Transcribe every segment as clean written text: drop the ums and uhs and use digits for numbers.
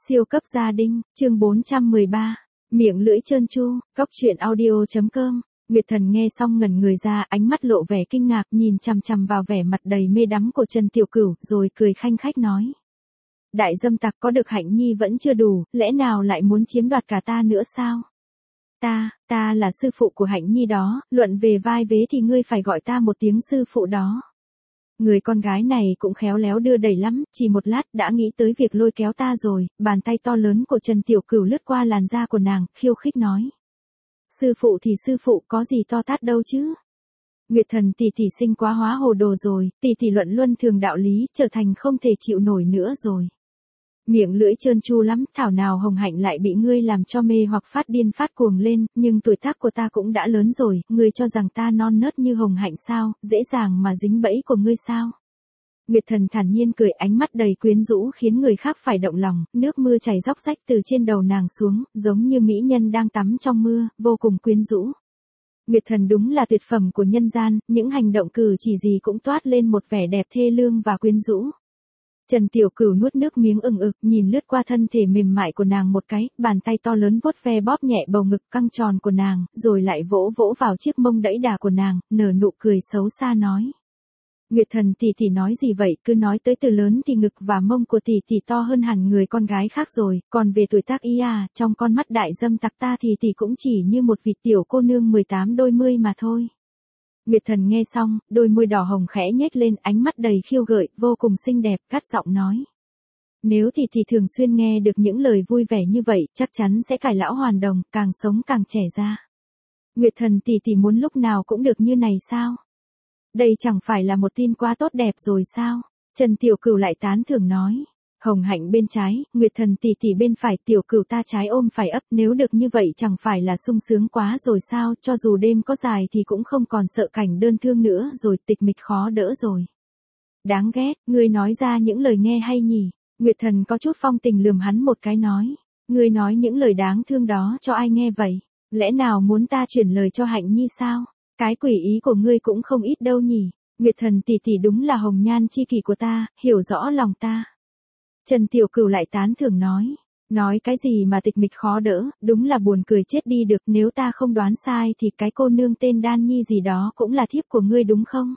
Siêu cấp gia đình, chương 413, miệng lưỡi trơn tru, cóc truyện audio.com. Nguyệt Thần nghe xong ngẩn người ra, ánh mắt lộ vẻ kinh ngạc, nhìn chằm chằm vào vẻ mặt đầy mê đắm của Trần Tiểu Cửu, rồi cười khanh khách nói. Đại dâm tặc, có được hạnh nhi vẫn chưa đủ, lẽ nào lại muốn chiếm đoạt cả ta nữa sao? Ta là sư phụ của hạnh nhi đó, luận về vai vế thì ngươi phải gọi ta một tiếng sư phụ đó. Người con gái này cũng khéo léo đưa đẩy lắm, chỉ một lát đã nghĩ tới việc lôi kéo ta rồi. Bàn tay to lớn của Trần Tiểu Cửu lướt qua làn da của nàng, khiêu khích nói. Sư phụ thì sư phụ, có gì to tát đâu chứ? Nguyệt Thần tỷ tỷ sinh quá hóa hồ đồ rồi, tỷ tỷ luận luân thường đạo lý, trở thành không thể chịu nổi nữa rồi. Miệng lưỡi trơn tru lắm, thảo nào Hồng Hạnh lại bị ngươi làm cho mê hoặc phát điên phát cuồng lên, nhưng tuổi tác của ta cũng đã lớn rồi, ngươi cho rằng ta non nớt như Hồng Hạnh sao, dễ dàng mà dính bẫy của ngươi sao? Nguyệt Thần thản nhiên cười, ánh mắt đầy quyến rũ khiến người khác phải động lòng, nước mưa chảy róc rách từ trên đầu nàng xuống, giống như mỹ nhân đang tắm trong mưa, vô cùng quyến rũ. Nguyệt Thần đúng là tuyệt phẩm của nhân gian, những hành động cử chỉ gì cũng toát lên một vẻ đẹp thê lương và quyến rũ. Trần Tiểu Cửu nuốt nước miếng ừng ực, nhìn lướt qua thân thể mềm mại của nàng một cái, bàn tay to lớn vuốt ve bóp nhẹ bầu ngực căng tròn của nàng, rồi lại vỗ vỗ vào chiếc mông đẫy đà của nàng, nở nụ cười xấu xa nói. Nguyệt Thần tỷ tỷ nói gì vậy, cứ nói tới từ lớn thì ngực và mông của tỷ tỷ to hơn hẳn người con gái khác rồi, còn về tuổi tác y à, trong con mắt đại dâm tặc ta thì tỷ cũng chỉ như một vị tiểu cô nương 18 đôi mươi mà thôi. Nguyệt Thần nghe xong, đôi môi đỏ hồng khẽ nhếch lên, ánh mắt đầy khiêu gợi, vô cùng xinh đẹp, cắt giọng nói. Nếu tỷ thường xuyên nghe được những lời vui vẻ như vậy, chắc chắn sẽ cải lão hoàn đồng, càng sống càng trẻ ra. Nguyệt Thần tỷ muốn lúc nào cũng được như này sao? Đây chẳng phải là một tin quá tốt đẹp rồi sao? Trần Tiểu Cửu lại tán thưởng nói. Hồng Hạnh bên trái, Nguyệt Thần tỷ bên phải, Tiểu Cửu ta trái ôm phải ấp, nếu được như vậy chẳng phải là sung sướng quá rồi sao, cho dù đêm có dài thì cũng không còn sợ cảnh đơn thương nữa rồi, tịch mịch khó đỡ rồi. Đáng ghét, ngươi nói ra những lời nghe hay nhỉ? Nguyệt Thần có chút phong tình lườm hắn một cái nói. Ngươi nói những lời đáng thương đó cho ai nghe vậy? Lẽ nào muốn ta chuyển lời cho Hạnh Nhi sao? Cái quỷ ý của ngươi cũng không ít đâu nhỉ? Nguyệt Thần tỷ đúng là hồng nhan chi kỷ của ta, hiểu rõ lòng ta. Trần Tiểu Cửu lại tán thưởng nói. Nói cái gì mà tịch mịch khó đỡ, đúng là buồn cười chết đi được, nếu ta không đoán sai thì cái cô nương tên Đan Nhi gì đó cũng là thiếp của ngươi đúng không?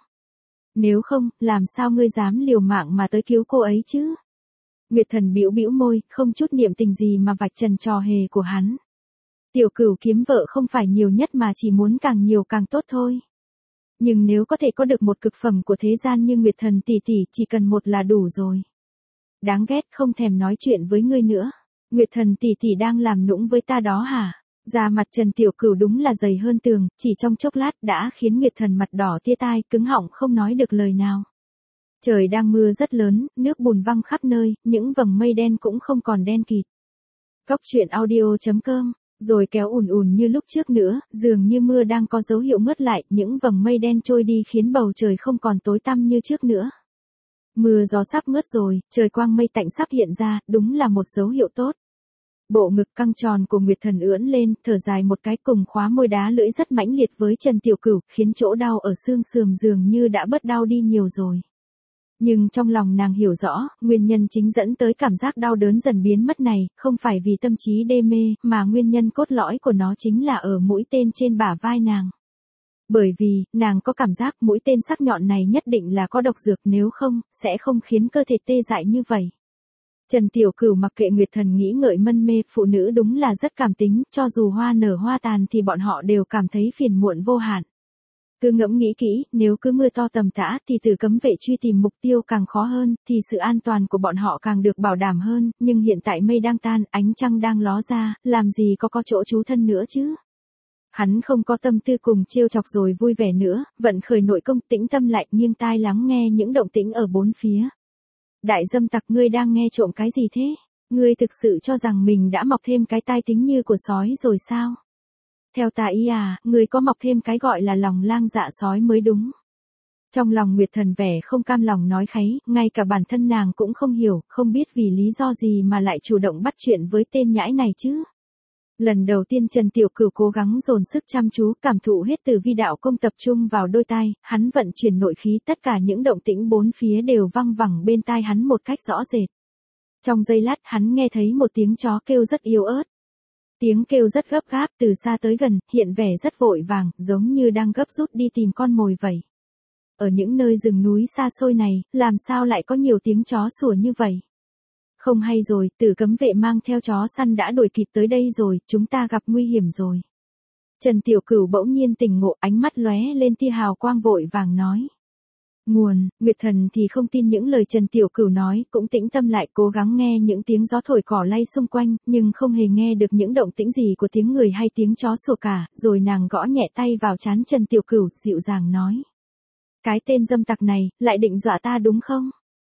Nếu không, làm sao ngươi dám liều mạng mà tới cứu cô ấy chứ? Nguyệt Thần bĩu môi, không chút niệm tình gì mà vạch trần trò hề của hắn. Tiểu Cửu kiếm vợ không phải nhiều nhất mà chỉ muốn càng nhiều càng tốt thôi. Nhưng nếu có thể có được một cực phẩm của thế gian như Nguyệt Thần tỷ chỉ cần một là đủ rồi. Đáng ghét, không thèm nói chuyện với ngươi nữa. Nguyệt Thần tỷ đang làm nũng với ta đó hả? Da mặt Trần Tiểu Cửu đúng là dày hơn tường, chỉ trong chốc lát đã khiến Nguyệt Thần mặt đỏ tia tai, cứng họng không nói được lời nào. Trời đang mưa rất lớn, nước bùn văng khắp nơi, những vầng mây đen cũng không còn đen kịt. Cóc truyện audio.com. Rồi kéo ùn như lúc trước nữa, dường như mưa đang có dấu hiệu ngớt lại, những vầng mây đen trôi đi khiến bầu trời không còn tối tăm như trước nữa. Mưa gió sắp ngớt rồi, trời quang mây tạnh sắp hiện ra, đúng là một dấu hiệu tốt. Bộ ngực căng tròn của Nguyệt Thần ưỡn lên, thở dài một cái, cùng khóa môi đá lưỡi rất mãnh liệt với Trần Tiểu Cửu, khiến chỗ đau ở xương sườn dường như đã bớt đau đi nhiều rồi. Nhưng trong lòng nàng hiểu rõ, nguyên nhân chính dẫn tới cảm giác đau đớn dần biến mất này, không phải vì tâm trí đê mê, mà nguyên nhân cốt lõi của nó chính là ở mũi tên trên bả vai nàng. Bởi vì, nàng có cảm giác mũi tên sắc nhọn này nhất định là có độc dược, nếu không, sẽ không khiến cơ thể tê dại như vậy. Trần Tiểu Cửu mặc kệ Nguyệt Thần nghĩ ngợi mân mê, phụ nữ đúng là rất cảm tính, cho dù hoa nở hoa tàn thì bọn họ đều cảm thấy phiền muộn vô hạn. Cứ ngẫm nghĩ kỹ, nếu cứ mưa to tầm tã thì Tử Cấm Vệ truy tìm mục tiêu càng khó hơn, thì sự an toàn của bọn họ càng được bảo đảm hơn, nhưng hiện tại mây đang tan, ánh trăng đang ló ra, làm gì có chỗ trú thân nữa chứ? Hắn không có tâm tư cùng trêu chọc rồi vui vẻ nữa, vận khởi nội công, tĩnh tâm lại, nghiêng tai lắng nghe những động tĩnh ở bốn phía. Đại dâm tặc, ngươi đang nghe trộm cái gì thế? Ngươi thực sự cho rằng mình đã mọc thêm cái tai tính như của sói rồi sao? Theo ta ý à, ngươi có mọc thêm cái gọi là lòng lang dạ sói mới đúng. Trong lòng Nguyệt Thần vẻ không cam lòng nói kháy, ngay cả bản thân nàng cũng không hiểu, không biết vì lý do gì mà lại chủ động bắt chuyện với tên nhãi này chứ. Lần đầu tiên Trần Tiểu Cửu cố gắng dồn sức chăm chú, cảm thụ hết từ vi đạo công tập trung vào đôi tai, hắn vận chuyển nội khí, tất cả những động tĩnh bốn phía đều văng vẳng bên tai hắn một cách rõ rệt. Trong giây lát hắn nghe thấy một tiếng chó kêu rất yếu ớt. Tiếng kêu rất gấp gáp từ xa tới gần, hiện vẻ rất vội vàng, giống như đang gấp rút đi tìm con mồi vậy. Ở những nơi rừng núi xa xôi này, làm sao lại có nhiều tiếng chó sủa như vậy? Không hay rồi, Tử cấm vệ mang theo chó săn đã đuổi kịp tới đây rồi, chúng ta gặp nguy hiểm rồi. Trần Tiểu Cửu bỗng nhiên tỉnh ngộ, ánh mắt lóe lên tia hào quang vội vàng nói. Nguồn, Nguyệt Thần thì không tin những lời Trần Tiểu Cửu nói, cũng tĩnh tâm lại cố gắng nghe những tiếng gió thổi cỏ lay xung quanh, nhưng không hề nghe được những động tĩnh gì của tiếng người hay tiếng chó sủa cả, rồi nàng gõ nhẹ tay vào trán Trần Tiểu Cửu, dịu dàng nói. Cái tên dâm tặc này, lại định dọa ta đúng không?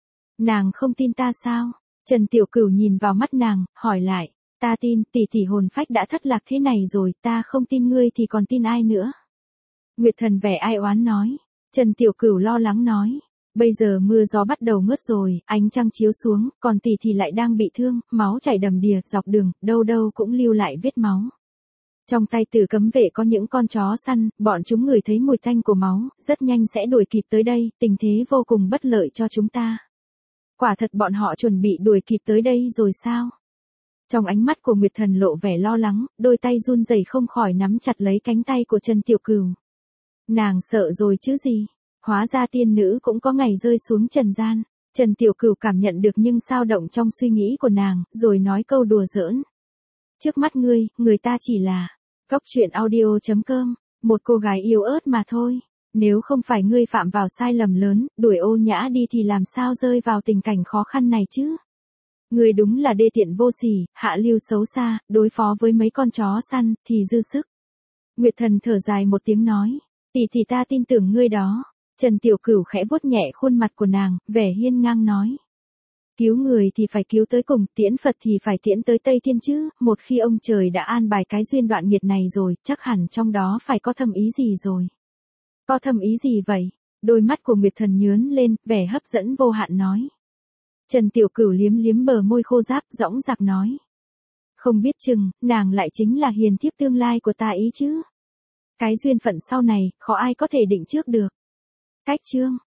Nàng không tin ta sao? Trần Tiểu Cửu nhìn vào mắt nàng, hỏi lại, ta tin, tỷ tỷ hồn phách đã thất lạc thế này rồi, ta không tin ngươi thì còn tin ai nữa? Nguyệt Thần vẻ ai oán nói. Trần Tiểu Cửu lo lắng nói, bây giờ mưa gió bắt đầu ngớt rồi, ánh trăng chiếu xuống, còn tỷ thì lại đang bị thương, máu chảy đầm đìa, dọc đường, đâu đâu cũng lưu lại vết máu. Trong tay Tử cấm vệ có những con chó săn, bọn chúng ngửi thấy mùi tanh của máu, rất nhanh sẽ đuổi kịp tới đây, tình thế vô cùng bất lợi cho chúng ta. Quả thật bọn họ chuẩn bị đuổi kịp tới đây rồi sao? Trong ánh mắt của Nguyệt Thần lộ vẻ lo lắng, đôi tay run rẩy không khỏi nắm chặt lấy cánh tay của Trần Tiểu Cửu. Nàng sợ rồi chứ gì? Hóa ra tiên nữ cũng có ngày rơi xuống trần gian. Trần Tiểu Cửu cảm nhận được nhưng sao động trong suy nghĩ của nàng, rồi nói câu đùa giỡn. Trước mắt ngươi, người ta chỉ là Cóc Truyện Audio.com, một cô gái yếu ớt mà thôi. Nếu không phải ngươi phạm vào sai lầm lớn, đuổi Ô Nhã đi thì làm sao rơi vào tình cảnh khó khăn này chứ? Ngươi đúng là đê tiện vô sỉ, hạ lưu xấu xa, đối phó với mấy con chó săn thì dư sức. Nguyệt Thần thở dài một tiếng nói. Tỷ ta tin tưởng ngươi đó. Trần Tiểu Cửu khẽ vuốt nhẹ khuôn mặt của nàng, vẻ hiên ngang nói. Cứu người thì phải cứu tới cùng, tiễn Phật thì phải tiễn tới Tây Thiên chứ, một khi ông trời đã an bài cái duyên đoạn nghiệt này rồi, chắc hẳn trong đó phải có thâm ý gì rồi. Có thâm ý gì vậy? Đôi mắt của Nguyệt Thần nhướn lên, vẻ hấp dẫn vô hạn nói. Trần Tiểu Cửu liếm liếm bờ môi khô ráp, dõng dạc nói. Không biết chừng, nàng lại chính là hiền thiếp tương lai của ta ý chứ. Cái duyên phận sau này, khó ai có thể định trước được. Cách chương